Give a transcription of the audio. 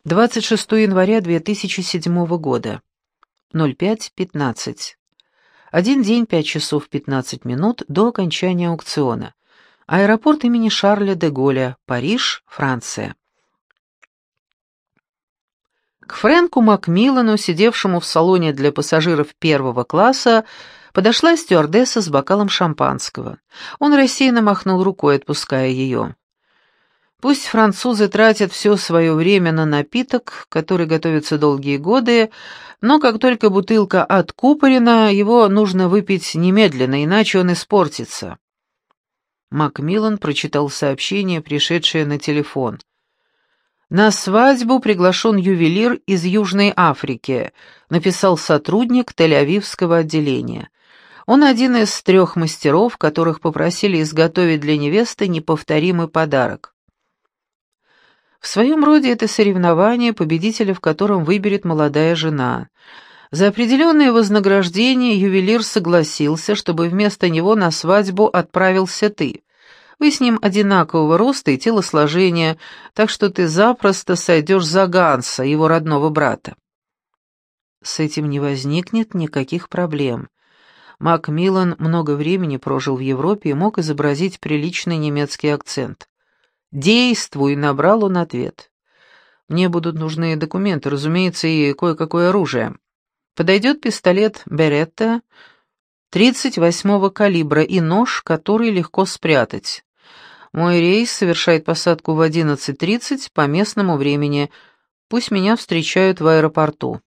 26 января 2007 года. 05:15. Один день, 5 часов 15 минут до окончания аукциона. Аэропорт имени Шарля де Голля, Париж, Франция. К Фрэнку Макмиллану, сидевшему в салоне для пассажиров первого класса, подошла стюардесса с бокалом шампанского. Он рассеянно махнул рукой, отпуская ее. Пусть французы тратят все свое время на напиток, который готовится долгие годы, но как только бутылка откупорена, его нужно выпить немедленно, иначе он испортится. Макмиллан прочитал сообщение, пришедшее на телефон. «На свадьбу приглашен ювелир из Южной Африки», написал сотрудник Тель-Авивского отделения. Он один из 3 мастеров, которых попросили изготовить для невесты неповторимый подарок. В своем роде это соревнование, победителя в котором выберет молодая жена. За определенное вознаграждение ювелир согласился, чтобы вместо него на свадьбу отправился ты. Вы с ним одинакового роста и телосложения, так что ты запросто сойдешь за Ганса, его родного брата. С этим не возникнет никаких проблем. Макмиллан много времени прожил в Европе и мог изобразить приличный немецкий акцент. «Действуй», — набрал он ответ. «Мне будут нужны документы, разумеется, и кое-какое оружие. Подойдет пистолет Беретта 38-го калибра и нож, который легко спрятать. Мой рейс совершает посадку в 11:30 по местному времени. Пусть меня встречают в аэропорту».